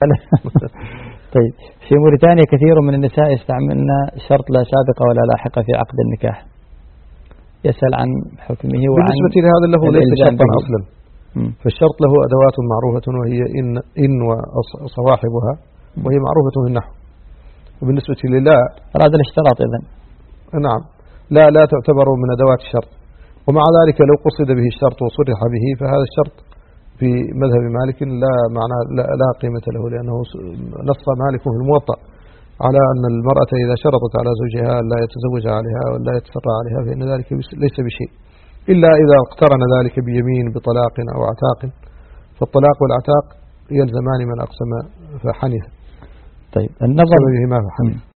طيب، في موريتانيا كثير من النساء يستعملن شرط لا سابقة ولا لاحقة في عقد النكاح، يسأل عن حكمه وعن بالنسبة لهذا له ليس شرطا أصلا، فالشرط له أدوات معروفة وهي إن وصواحبها، وهي معروفة في النحو. وبالنسبة للا أراد الاشتراط إذن، نعم، لا تعتبر من أدوات الشرط. ومع ذلك لو قصد به الشرط وصرح به فهذا الشرط في مذهب مالك لا قيمة له، لأنه نص مالك في الموطأ على أن المرأة إذا شرطت على زوجها لا يتزوج عليها ولا يتسرع عليها فإن ذلك ليس بشيء، إلا إذا اقترن ذلك بيمين بطلاق أو عتاق، فالطلاق والعتاق يلزمان من أقسم فحنث. طيب، النظر